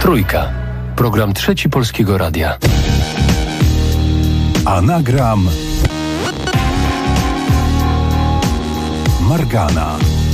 Trójka. Program Trzeci Polskiego Radia. Anagram Margana.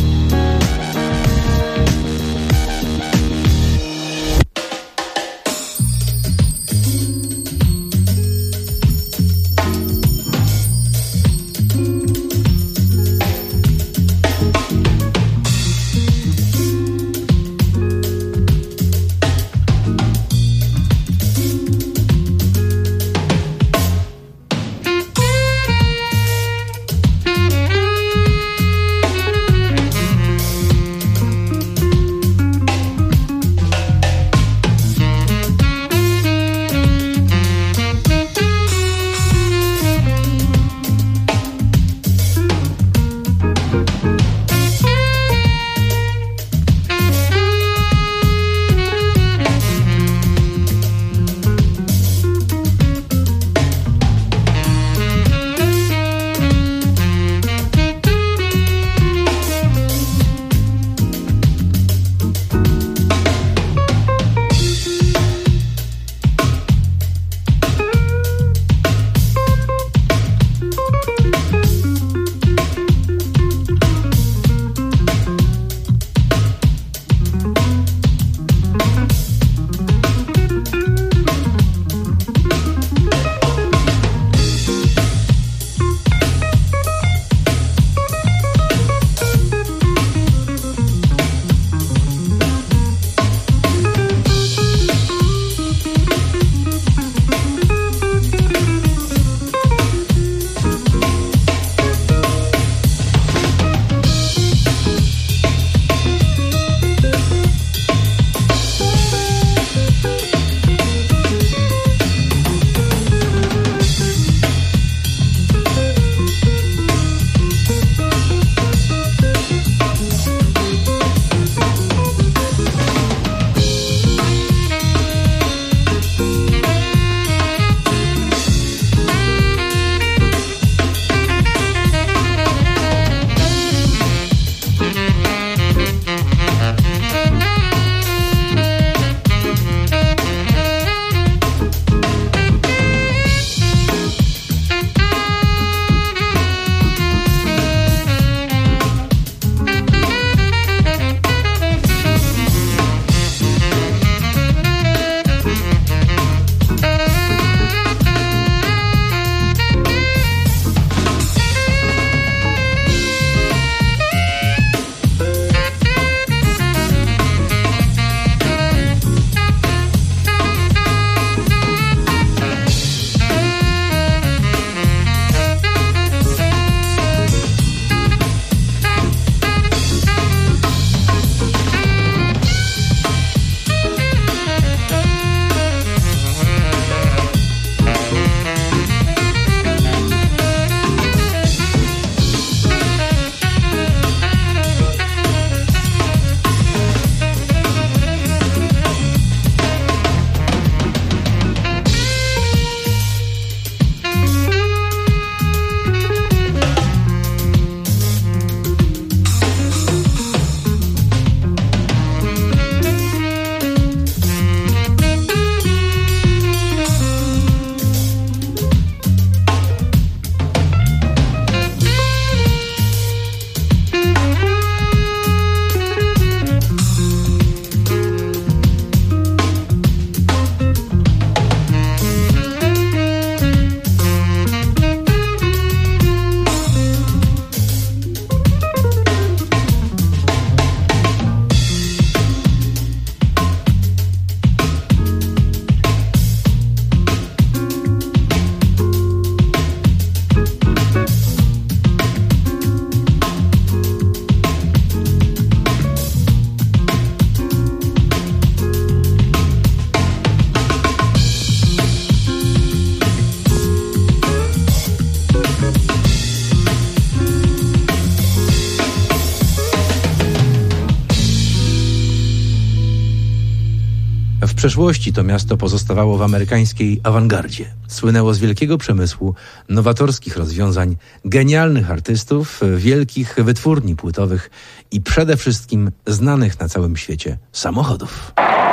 W przeszłości to miasto pozostawało w amerykańskiej awangardzie. Słynęło z wielkiego przemysłu, nowatorskich rozwiązań, genialnych artystów, wielkich wytwórni płytowych i przede wszystkim znanych na całym świecie samochodów.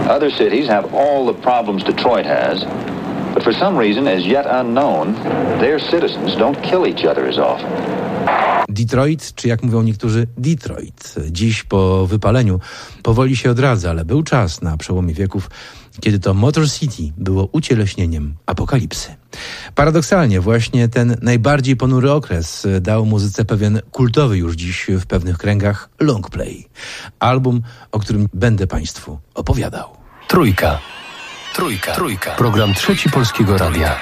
Other cities have all the problems Detroit has, but for some reason as yet unknown, their citizens don't kill each other as often. Detroit, czy jak mówią niektórzy, Detroit, dziś po wypaleniu powoli się odradza, ale był czas na przełomie wieków, kiedy to Motor City było ucieleśnieniem apokalipsy. Paradoksalnie właśnie ten najbardziej ponury okres dał muzyce pewien kultowy już dziś w pewnych kręgach longplay. Album, o którym będę Państwu opowiadał. Trójka. Program Trzeci Polskiego Radia.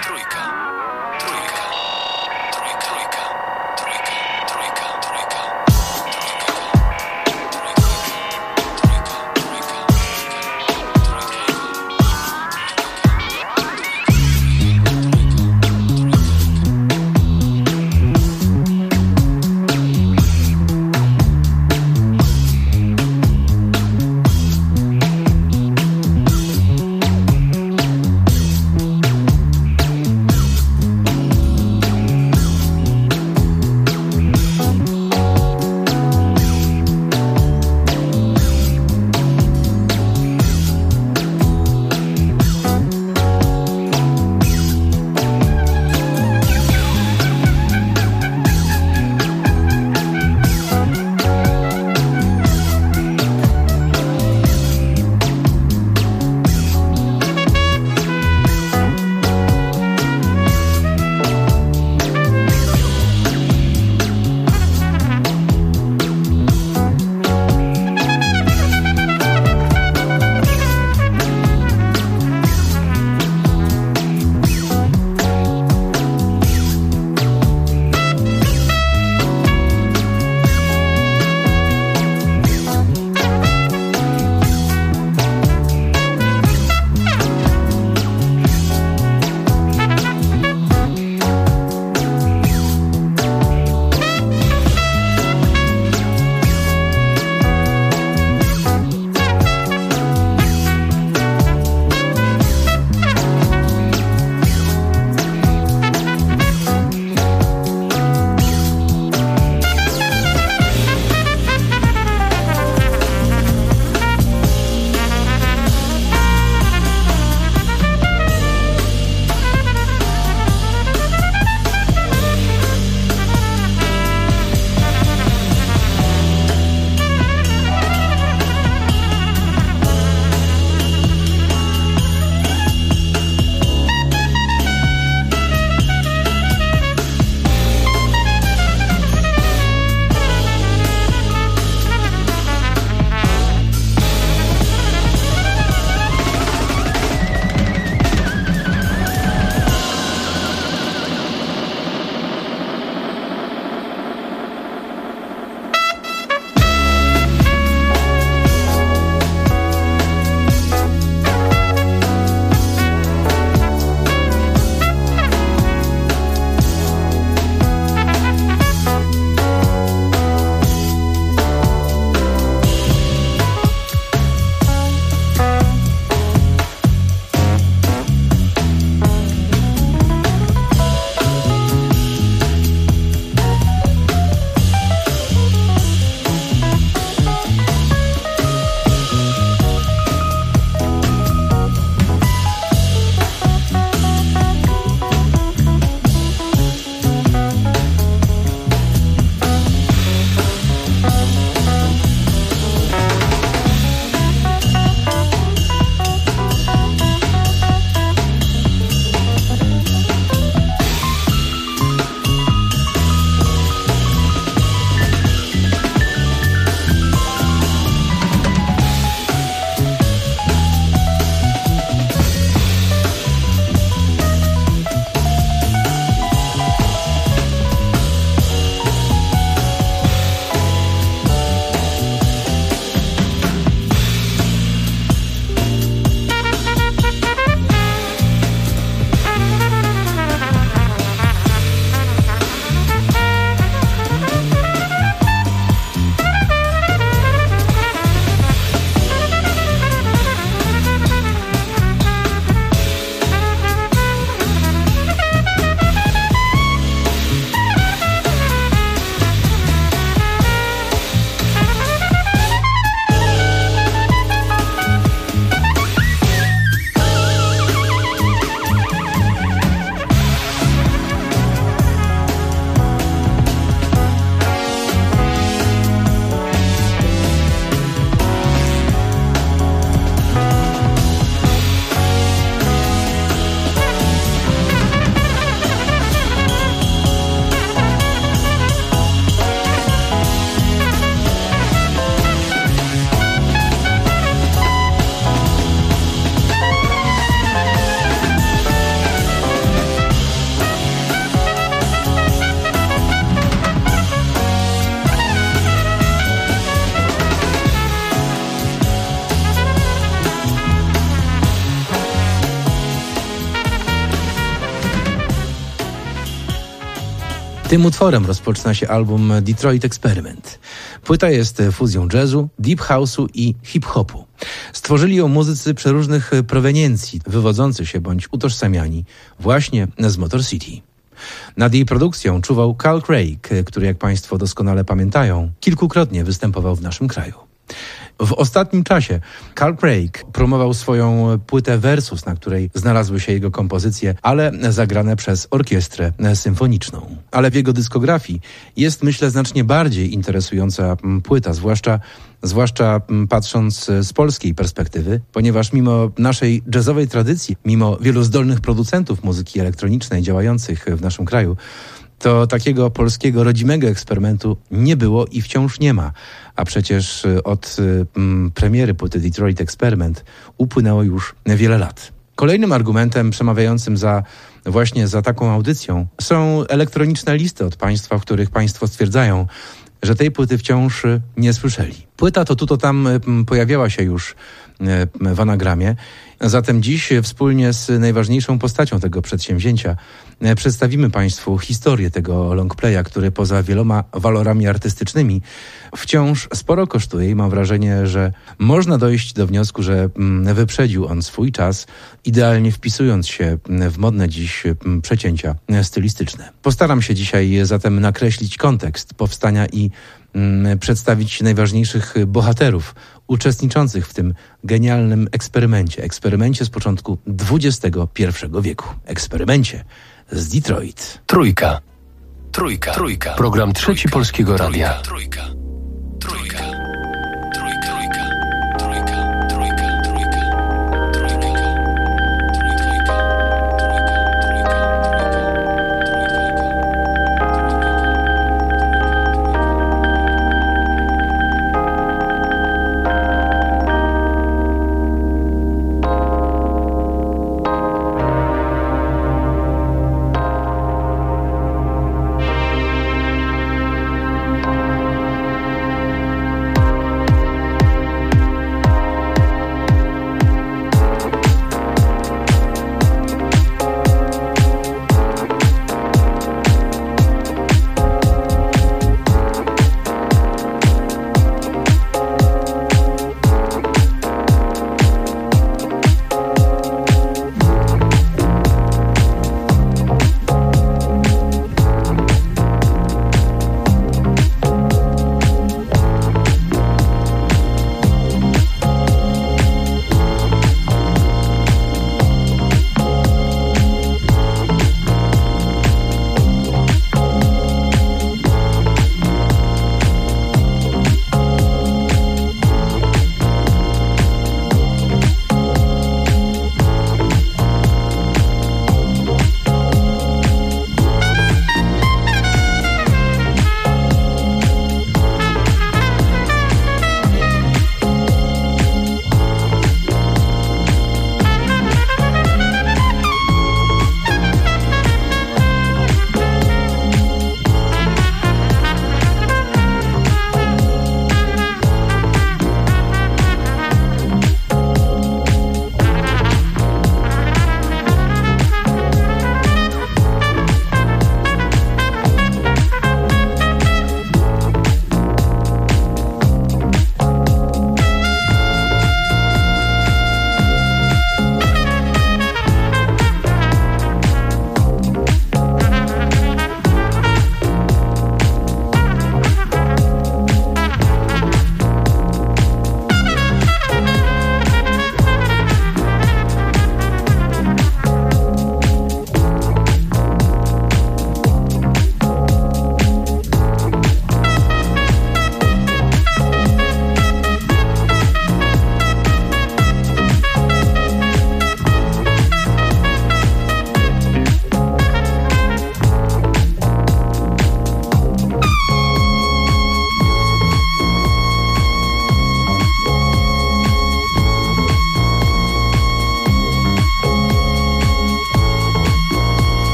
Tym utworem rozpoczyna się album Detroit Experiment. Płyta jest fuzją jazzu, deep house'u i hip-hopu. Stworzyli ją muzycy przeróżnych proweniencji, wywodzący się bądź utożsamiani właśnie z Motor City. Nad jej produkcją czuwał Carl Craig, który, jak Państwo doskonale pamiętają, kilkukrotnie występował w naszym kraju. W ostatnim czasie Carl Craig promował swoją płytę Versus, na której znalazły się jego kompozycje, ale zagrane przez orkiestrę symfoniczną. Ale w jego dyskografii jest, myślę, znacznie bardziej interesująca płyta, zwłaszcza patrząc z polskiej perspektywy, ponieważ mimo naszej jazzowej tradycji, mimo wielu zdolnych producentów muzyki elektronicznej działających w naszym kraju, to takiego polskiego rodzimego eksperymentu nie było i wciąż nie ma. A przecież od premiery płyty Detroit Experiment upłynęło już wiele lat. Kolejnym argumentem przemawiającym właśnie za taką audycją są elektroniczne listy od Państwa, w których Państwo stwierdzają, że tej płyty wciąż nie słyszeli. Płyta to tam pojawiała się już w anagramie. Zatem dziś wspólnie z najważniejszą postacią tego przedsięwzięcia przedstawimy Państwu historię tego longplaya, który poza wieloma walorami artystycznymi wciąż sporo kosztuje i mam wrażenie, że można dojść do wniosku, że wyprzedził on swój czas, idealnie wpisując się w modne dziś przecięcia stylistyczne. Postaram się dzisiaj zatem nakreślić kontekst powstania i przedstawić najważniejszych bohaterów uczestniczących w tym genialnym eksperymencie z początku XXI wieku. Eksperymencie z Detroit. Trójka. Program Trzeci Polskiego Radia.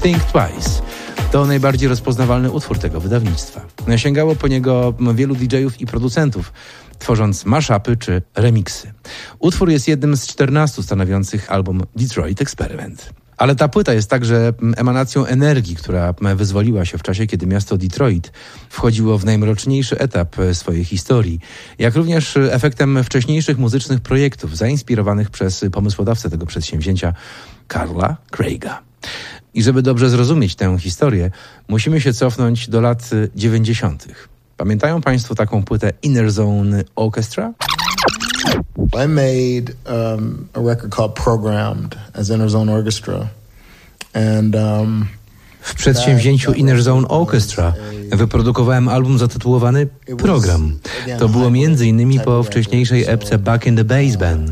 Think Twice. To najbardziej rozpoznawalny utwór tego wydawnictwa. Sięgało po niego wielu DJ-ów i producentów, tworząc mashupy czy remiksy. Utwór jest jednym z 14 stanowiących album Detroit Experiment. Ale ta płyta jest także emanacją energii, która wyzwoliła się w czasie, kiedy miasto Detroit wchodziło w najmroczniejszy etap swojej historii, jak również efektem wcześniejszych muzycznych projektów zainspirowanych przez pomysłodawcę tego przedsięwzięcia, Carla Craiga. I żeby dobrze zrozumieć tę historię, musimy się cofnąć do lat 90. Pamiętają Państwo taką płytę Inner Zone Orchestra? I made a record called Programmed as Inner Zone Orchestra. And w przedsięwzięciu Inner Zone Orchestra wyprodukowałem album zatytułowany Program. To było m.in. po wcześniejszej epce Back in the Bass Band.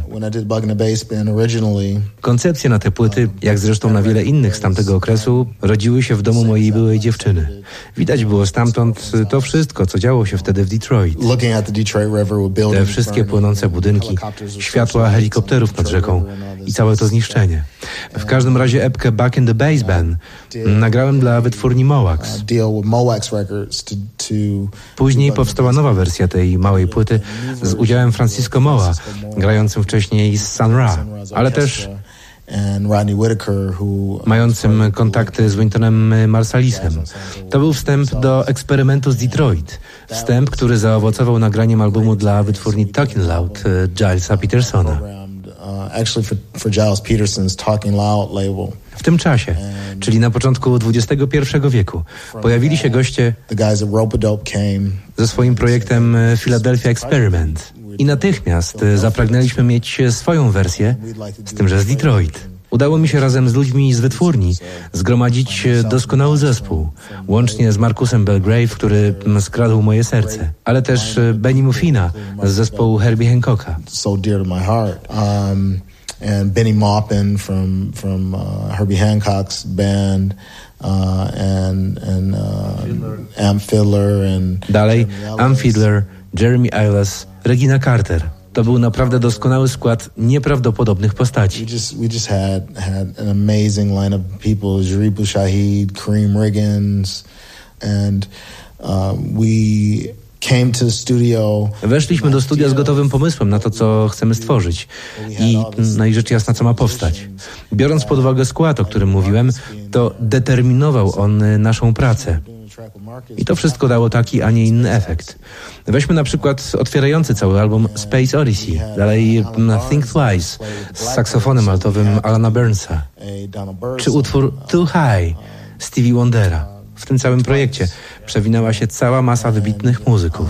Koncepcje na te płyty, jak zresztą na wiele innych z tamtego okresu, rodziły się w domu mojej byłej dziewczyny. Widać było stamtąd to wszystko, co działo się wtedy w Detroit. Te wszystkie płonące budynki, światła helikopterów nad rzeką i całe to zniszczenie. W każdym razie epkę Back in the Bass Band nagrałem dla wytwórni Mowax. Później powstała nowa wersja tej małej płyty z udziałem Francisco Moa, grającym wcześniej z Sun Ra, ale też mającym kontakty z Wyntonem Marsalisem. To był wstęp do eksperymentu z Detroit. Wstęp, który zaowocował nagraniem albumu dla wytwórni Talking Loud Gilesa Petersona. W tym czasie, czyli na początku XXI wieku, pojawili się goście ze swoim projektem Philadelphia Experiment i natychmiast zapragnęliśmy mieć swoją wersję, z tym, że z Detroit. Udało mi się razem z ludźmi z wytwórni zgromadzić doskonały zespół, łącznie z Marcusem Belgrave, który skradł moje serce, ale też Benny Muffina z zespołu Herbie Hancocka. And Benny Maupin from Herbie Hancock's band, Amp Fiddler and dalej Amp Fiddler, Jeremy Ailes, Regina Carter. To był naprawdę doskonały skład nieprawdopodobnych postaci. We just had an amazing line of people: Jaribu Shahid, Kareem Riggins, and we weszliśmy do studia z gotowym pomysłem na to, co chcemy stworzyć i rzecz jasna, co ma powstać. Biorąc pod uwagę skład, o którym mówiłem, to determinował on naszą pracę. I to wszystko dało taki, a nie inny efekt. Weźmy na przykład otwierający cały album Space Odyssey, dalej Think Twice z saksofonem altowym Alana Burnsa, czy utwór Too High Stevie Wondera. W tym całym projekcie przewinęła się cała masa wybitnych muzyków.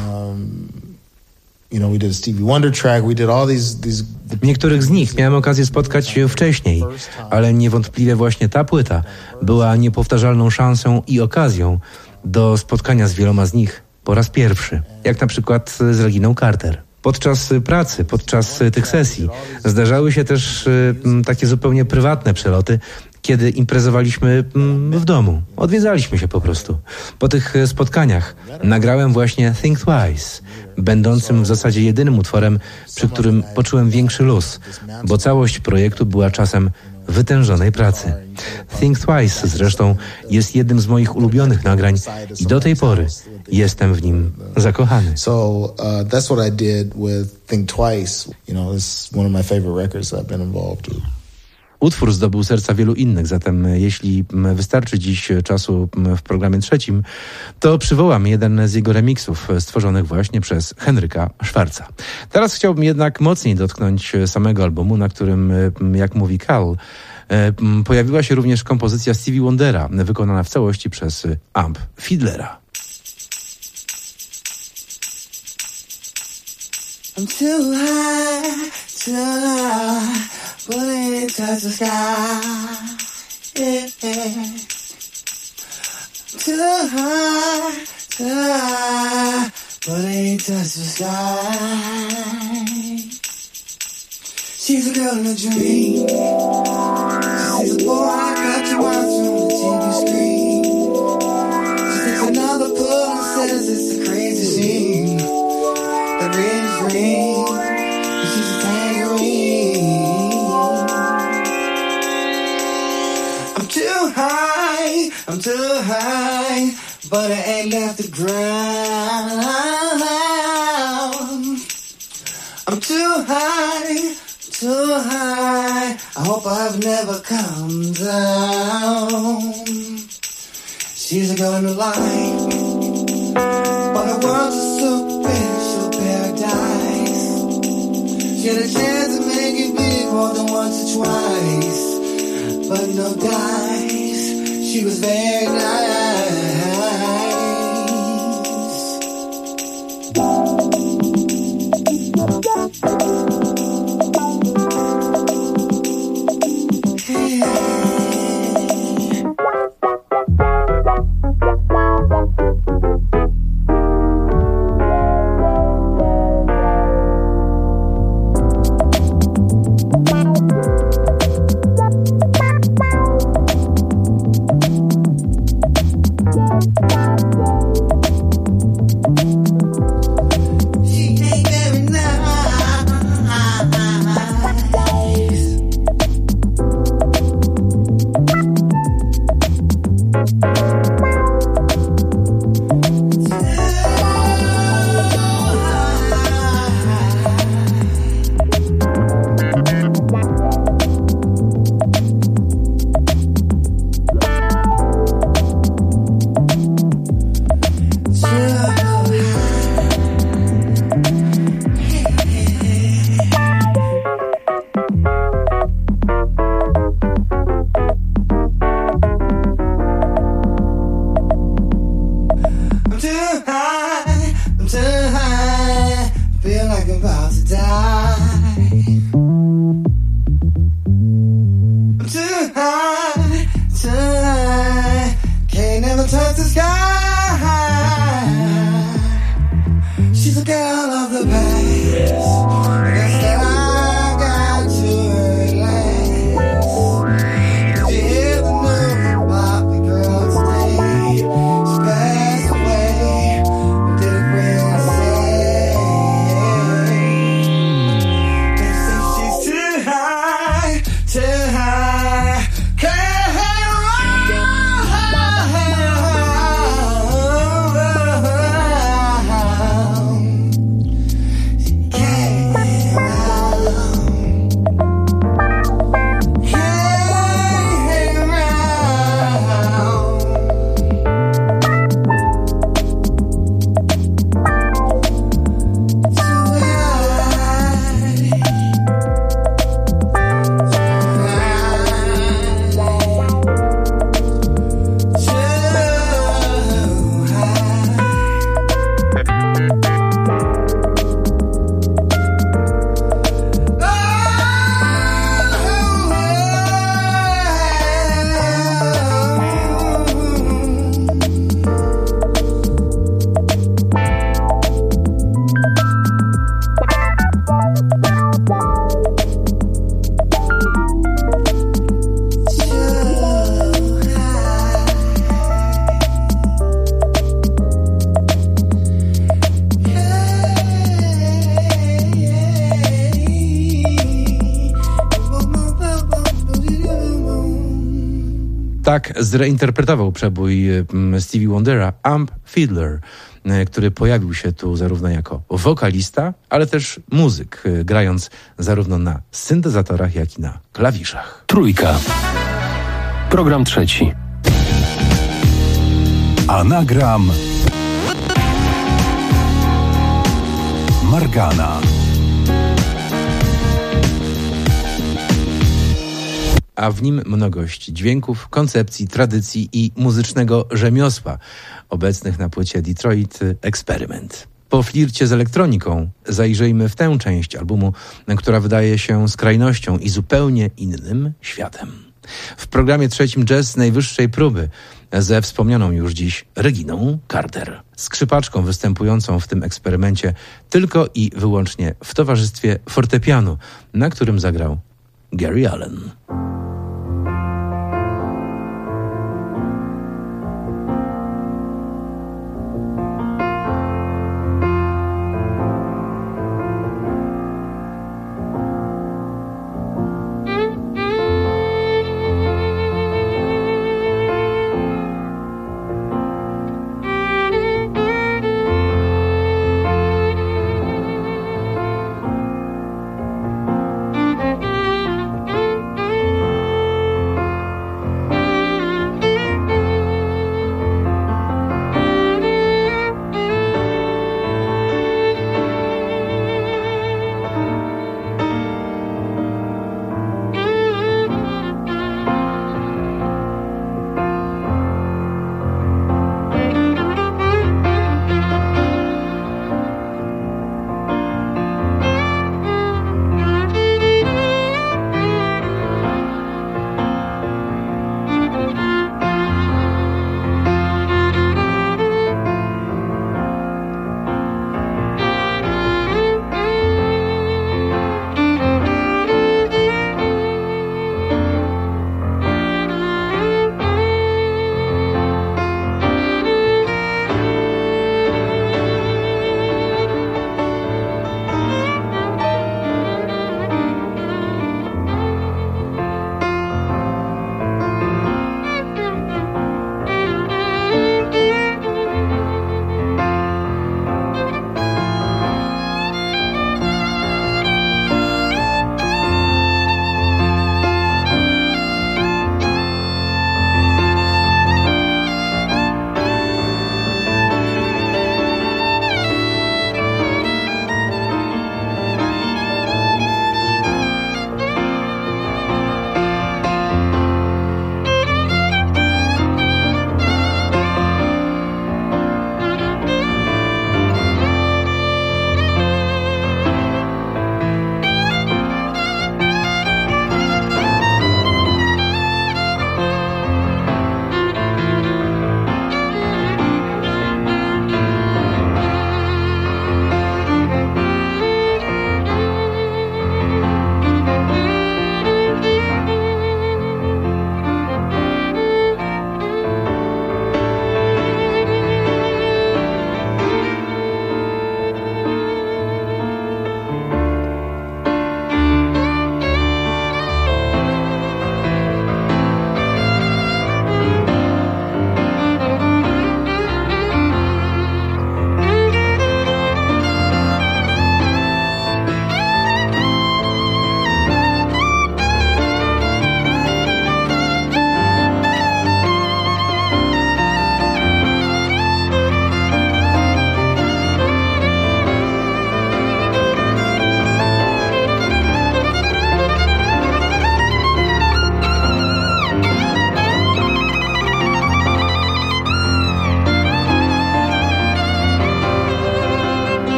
Niektórych z nich miałem okazję spotkać wcześniej, ale niewątpliwie właśnie ta płyta była niepowtarzalną szansą i okazją do spotkania z wieloma z nich po raz pierwszy, jak na przykład z Reginą Carter. Podczas pracy, podczas tych sesji zdarzały się też takie zupełnie prywatne przeloty, kiedy imprezowaliśmy w domu. Odwiedzaliśmy się po prostu. Po tych spotkaniach nagrałem właśnie Think Twice, będącym w zasadzie jedynym utworem, przy którym poczułem większy luz, bo całość projektu była czasem wytężonej pracy. Think Twice zresztą jest jednym z moich ulubionych nagrań i do tej pory jestem w nim zakochany. That's what I did with Think Twice. It's one of my favorite records I've been involved with. Utwór zdobył serca wielu innych, zatem jeśli wystarczy dziś czasu w programie trzecim, to przywołam jeden z jego remiksów stworzonych właśnie przez Henryka Schwarza. Teraz chciałbym jednak mocniej dotknąć samego albumu, na którym, jak mówi Cal, pojawiła się również kompozycja Stevie Wondera, wykonana w całości przez Amp Fiddlera. I'm too high, but it touch the sky. Yeah. Too high, but it touch the sky. She's a girl in a dream. She says, boy, I got you watching on the TV screen. She takes another pull and says it's a crazy scene. The red is green, and she's a tangerine. I'm too high, too high, but I ain't left the ground. I'm too high, too high. I hope I've never come down. She's a girl in the light, but the world's a superficial paradise. She had a chance to make it big more than once or twice, but no dice. She was very nice. Tak zreinterpretował przebój Stevie Wondera Amp Fiddler, który pojawił się tu zarówno jako wokalista, ale też muzyk, grając zarówno na syntezatorach, jak i na klawiszach. Trójka. Program trzeci. Anagram Margana. A w nim mnogość dźwięków, koncepcji, tradycji i muzycznego rzemiosła obecnych na płycie Detroit Experiment. Po flircie z elektroniką zajrzyjmy w tę część albumu, która wydaje się skrajnością i zupełnie innym światem. W programie trzecim jazz z najwyższej próby ze wspomnianą już dziś Reginą Carter, skrzypaczką występującą w tym eksperymencie tylko i wyłącznie w towarzystwie fortepianu, na którym zagrał Gary Allen.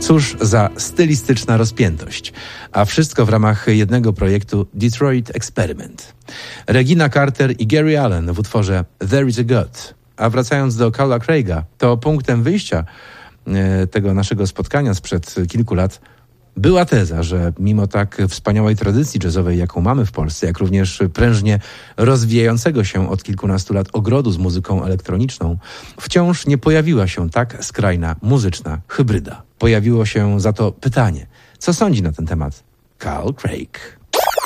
Cóż za stylistyczna rozpiętość. A wszystko w ramach jednego projektu Detroit Experiment. Regina Carter i Gary Allen w utworze There is a God. A wracając do Carla Craiga, to punktem wyjścia tego naszego spotkania sprzed kilku lat była teza, że mimo tak wspaniałej tradycji jazzowej, jaką mamy w Polsce, jak również prężnie rozwijającego się od kilkunastu lat ogrodu z muzyką elektroniczną, wciąż nie pojawiła się tak skrajna muzyczna hybryda. Pojawiło się za to pytanie, co sądzi na ten temat Carl Craig?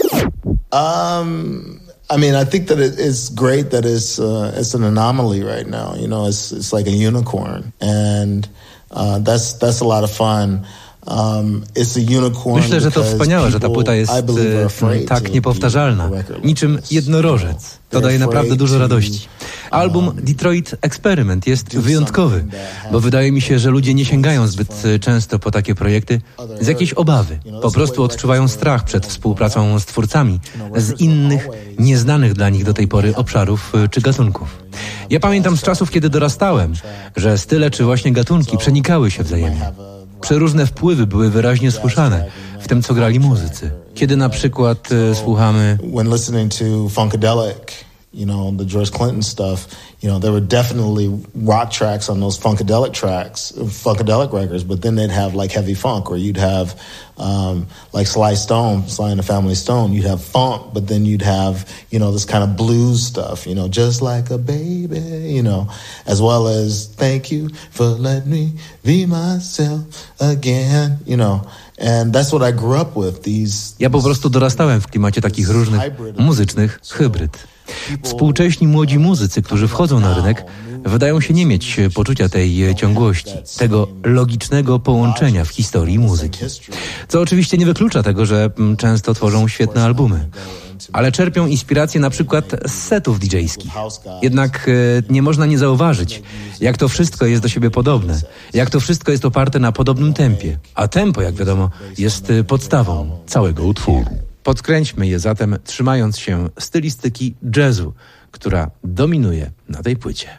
I mean, I think that it's great that it's an anomaly right now. You know, it's like a unicorn, and that's a lot of fun. Myślę, że to wspaniałe, że ta płyta jest tak niepowtarzalna, niczym jednorożec. To daje naprawdę dużo radości. Album Detroit Experiment jest wyjątkowy, bo wydaje mi się, że ludzie nie sięgają zbyt często po takie projekty z jakiejś obawy. Po prostu odczuwają strach przed współpracą z twórcami z innych, nieznanych dla nich do tej pory obszarów czy gatunków. Ja pamiętam z czasów, kiedy dorastałem, że style czy właśnie gatunki przenikały się wzajemnie. Przeróżne wpływy były wyraźnie słyszane w tym, co grali muzycy. Kiedy na przykład słuchamy... When listening to Funkadelic, you know, the George Clinton stuff, you know, there were definitely rock tracks on those Funkadelic records, but then they'd have like heavy funk, or you'd have like Sly and the Family Stone, you'd have funk, but then you'd have, you know, this kind of blues stuff, you know, just like a baby, you know, as well as thank you for letting me be myself again, you know. And that's what I grew up with, Ja po prostu dorastałem w klimacie takich różnych muzycznych hybryd. Współcześni młodzi muzycy, którzy wchodzą na rynek, wydają się nie mieć poczucia tej ciągłości, tego logicznego połączenia w historii muzyki. Co oczywiście nie wyklucza tego, że często tworzą świetne albumy. Ale czerpią inspirację na przykład z setów DJ-skich. Jednak nie można nie zauważyć, jak to wszystko jest do siebie podobne, jak to wszystko jest oparte na podobnym tempie. A tempo, jak wiadomo, jest podstawą całego utworu. Podkręćmy je zatem, trzymając się stylistyki jazzu, która dominuje na tej płycie.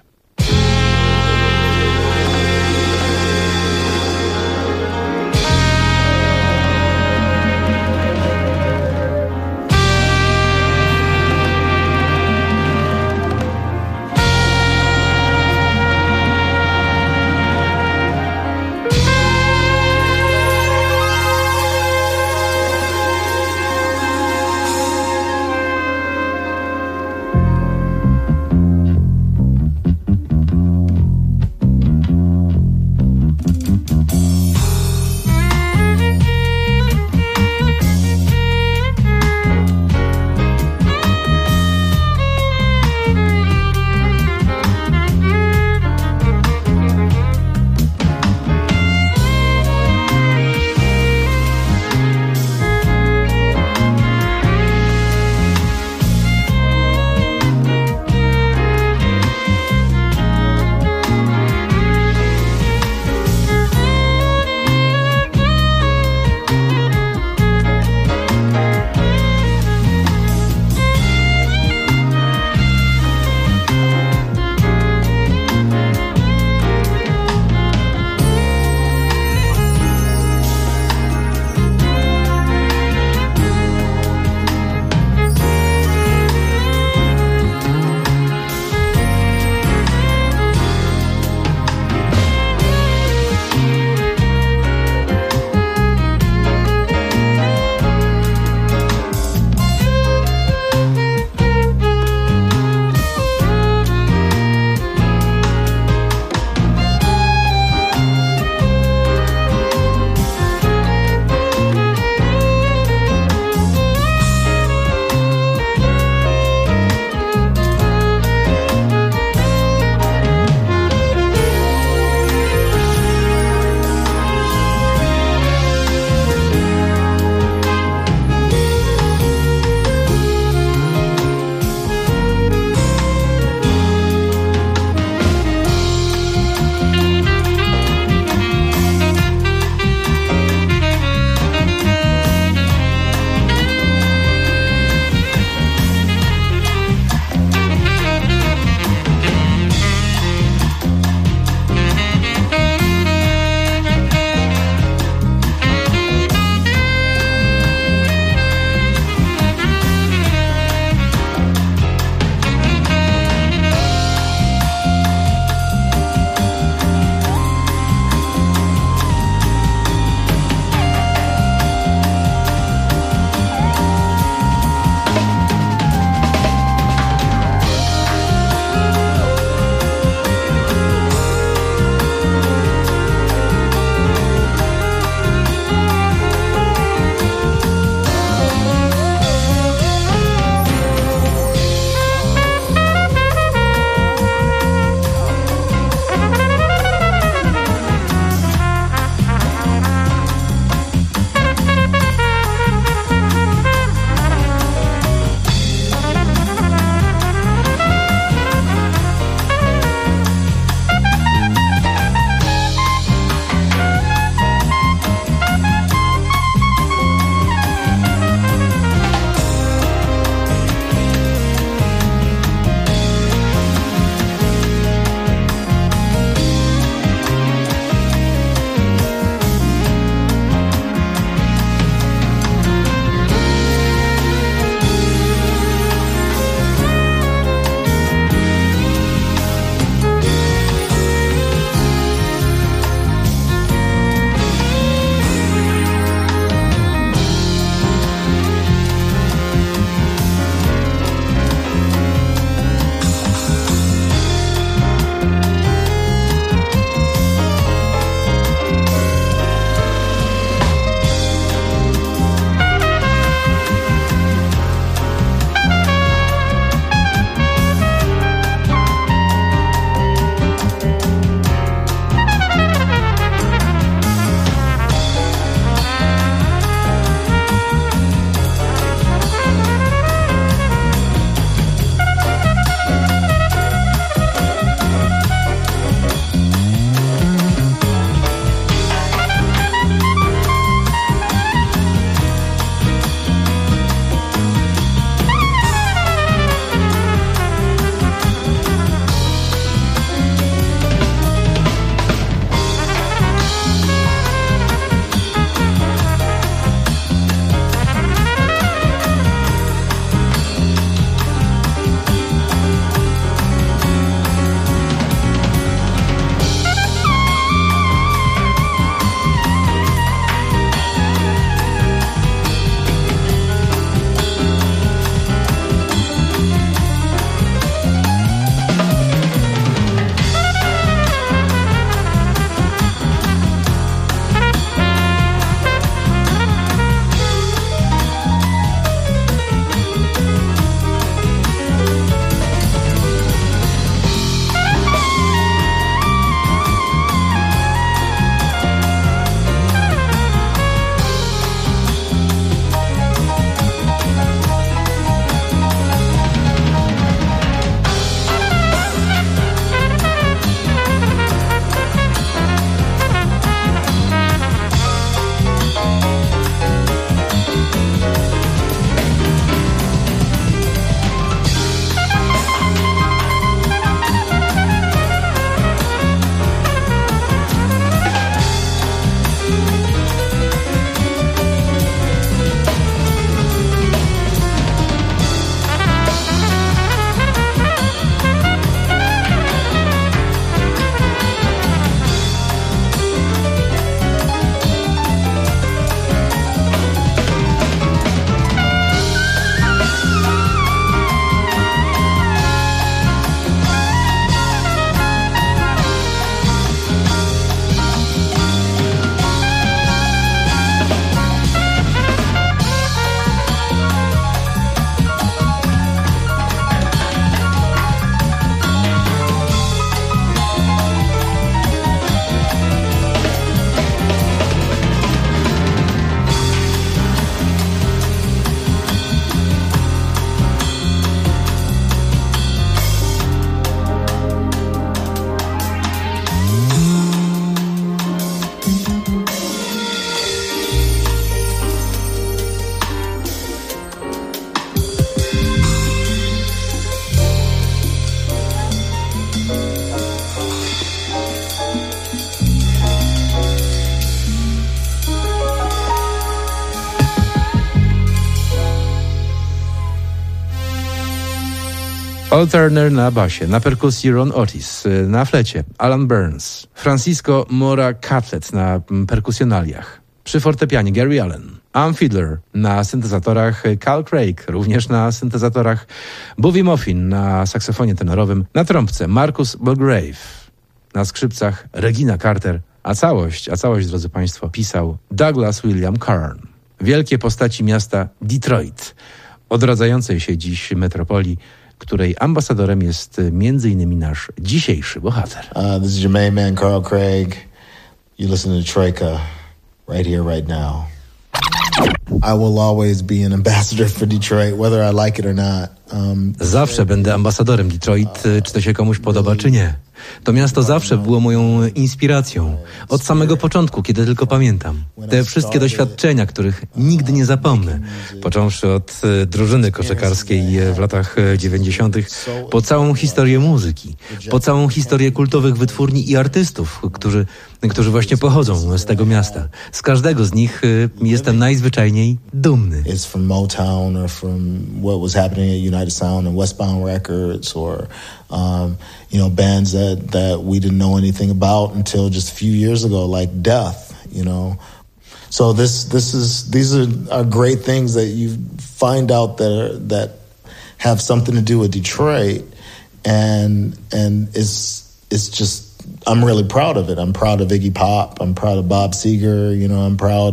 Al Turner na basie, na perkusji Ron Otis, na flecie Alan Burns, Francisco Mora Catlett na perkusjonaliach, przy fortepianie Gary Allen, Am Fiedler na syntezatorach, Cal Craig również na syntezatorach, Bobby Moffin na saksofonie tenorowym, na trąbce Marcus Belgrave, na skrzypcach Regina Carter, a całość, drodzy Państwo, pisał Douglas William Kern. Wielkie postaci miasta Detroit, odradzającej się dziś metropolii, której ambasadorem jest m.in. nasz dzisiejszy bohater. This is your main man, Carl Craig. You listen to Troika right here, right now. I will always be an ambassador for Detroit, whether I like it or not. Zawsze będę ambasadorem Detroit, czy to się komuś podoba, czy nie. To miasto zawsze było moją inspiracją. Od samego początku, kiedy tylko pamiętam. Te wszystkie doświadczenia, których nigdy nie zapomnę. Począwszy od drużyny koszykarskiej w latach 90., po całą historię muzyki, po całą historię kultowych wytwórni i artystów, którzy właśnie pochodzą z tego miasta. Z każdego z nich jestem najzwyczajniej dumny. It's from Motown or from what was happening at United Sound and Westbound Records or bands that we didn't know anything about until just a few years ago, like Death, So these are great things that you find out that have something to do with Detroit, and it's just, I'm really proud of it. I'm proud of Iggy Pop. I'm proud of Bob Seger. I'm proud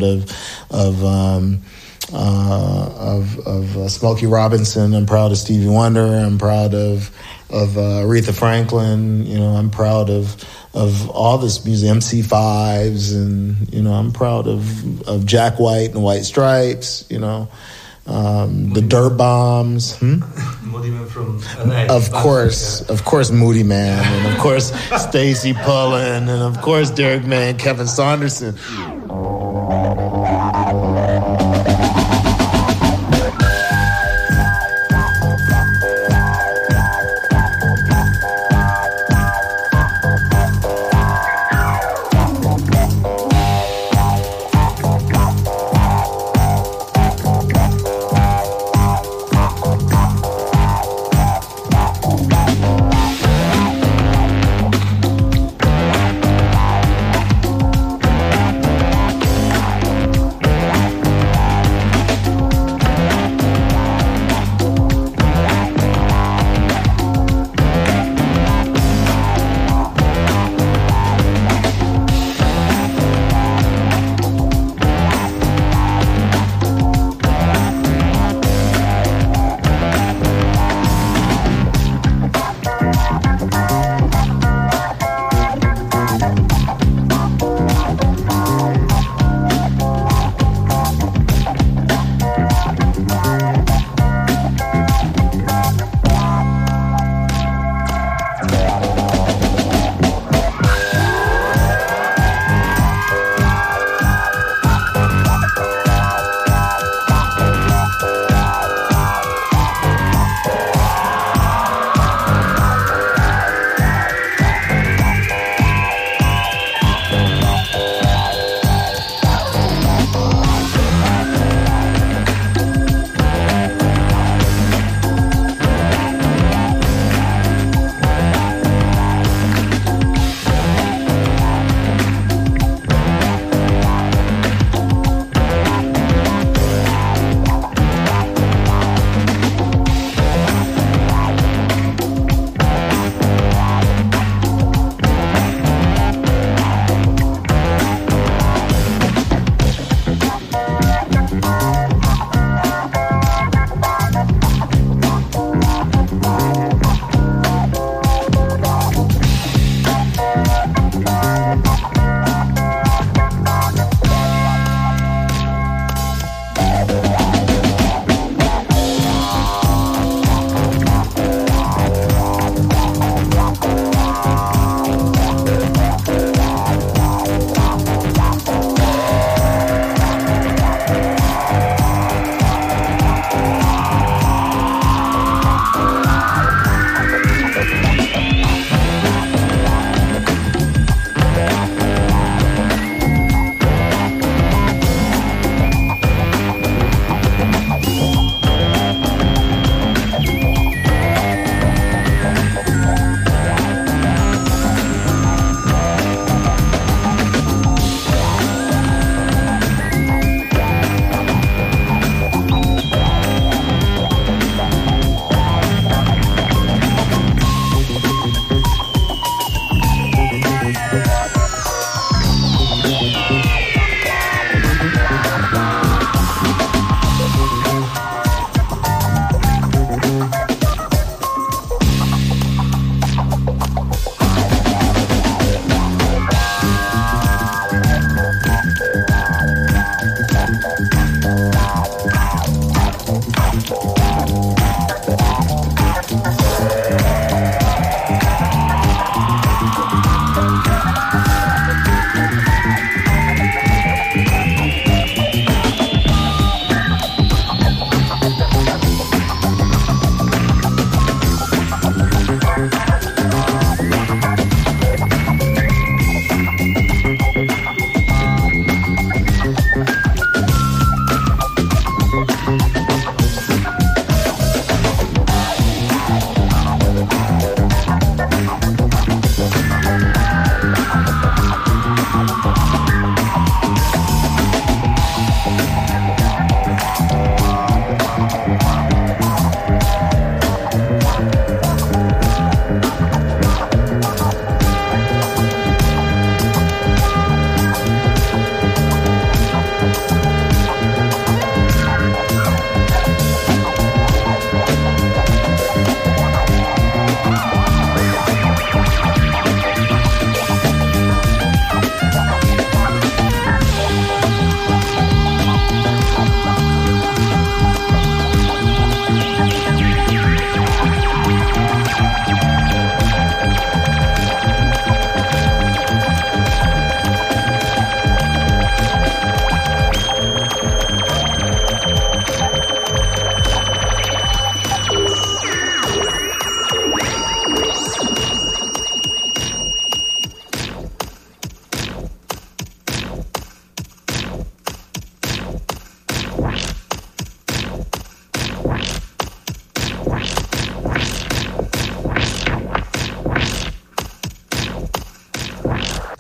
of Smokey Robinson. I'm proud of Stevie Wonder. I'm proud of Aretha Franklin. I'm proud of all this music, MC5s, and I'm proud of Jack White and the White Stripes. The Dirt Bombs. Moody Man from LA. Of course, Moody Man, and of course Stacy Pullen, and of course Derek Mann, Kevin Saunderson.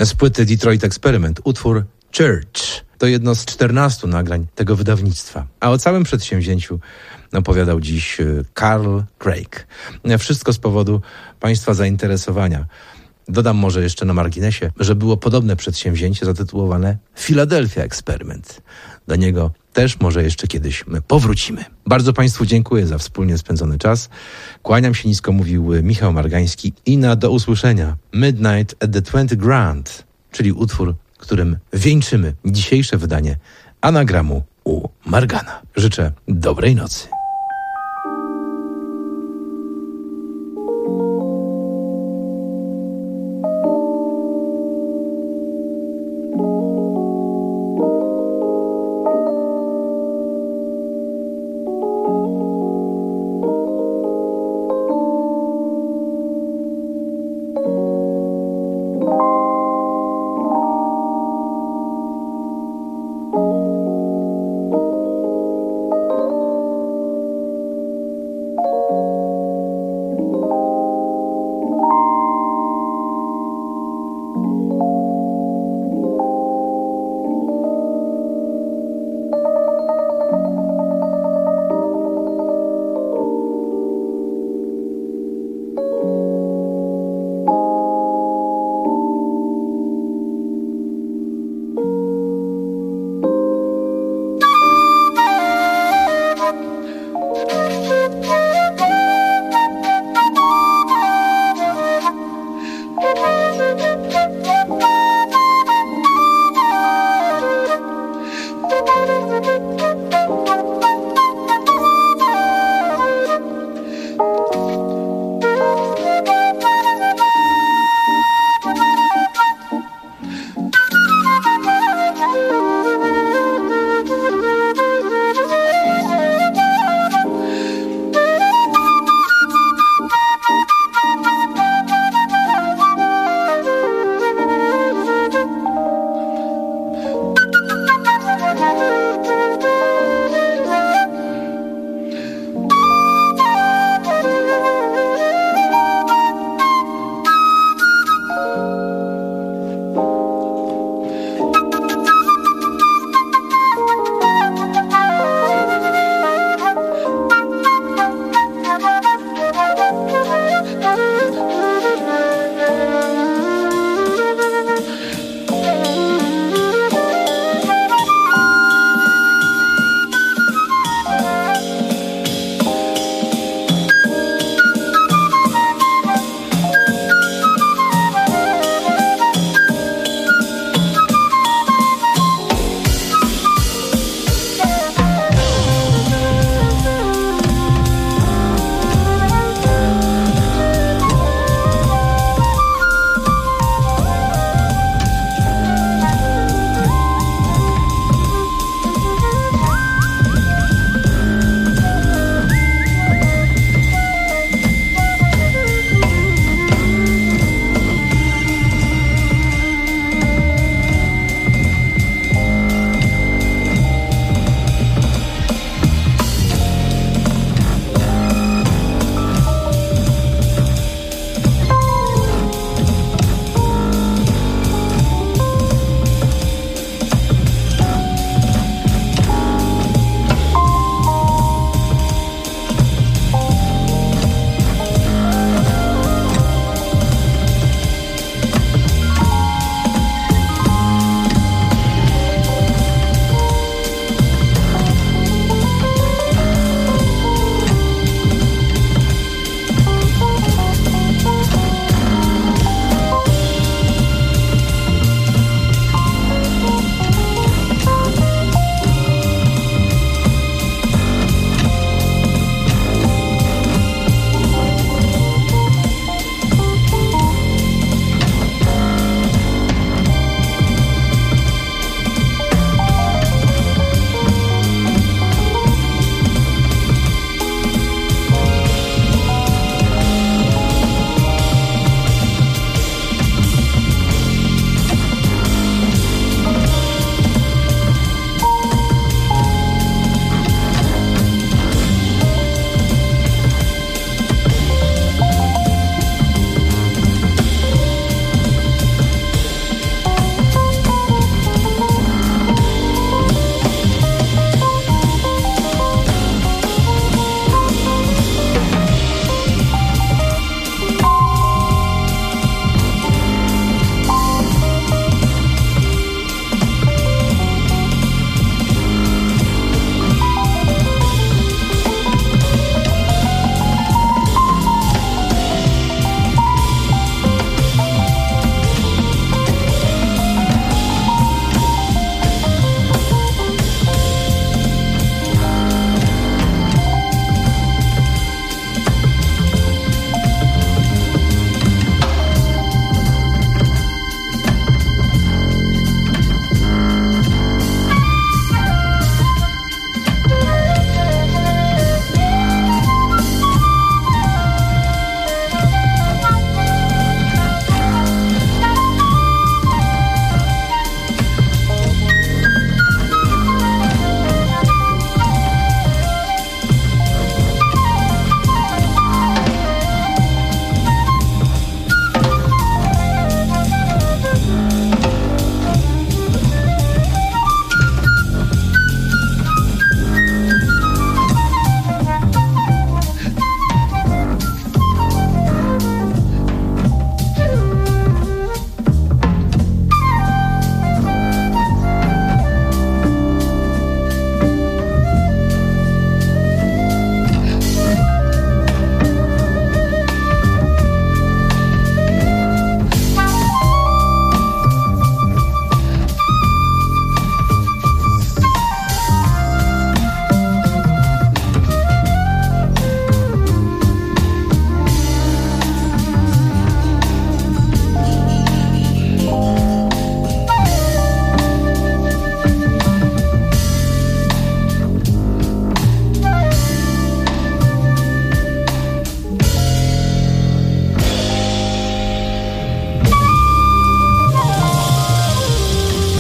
z płyty Detroit Experiment, utwór Church. To jedno z 14 nagrań tego wydawnictwa. A o całym przedsięwzięciu opowiadał dziś Carl Craig. Wszystko z powodu Państwa zainteresowania. Dodam może jeszcze na marginesie, że było podobne przedsięwzięcie zatytułowane Philadelphia Experiment. Do niego też może jeszcze kiedyś powrócimy. Bardzo Państwu dziękuję za wspólnie spędzony czas. Kłaniam się nisko, mówił Michał Margański i do usłyszenia. Midnight at the 20 Grand, czyli utwór, którym wieńczymy dzisiejsze wydanie anagramu u Margana. Życzę dobrej nocy.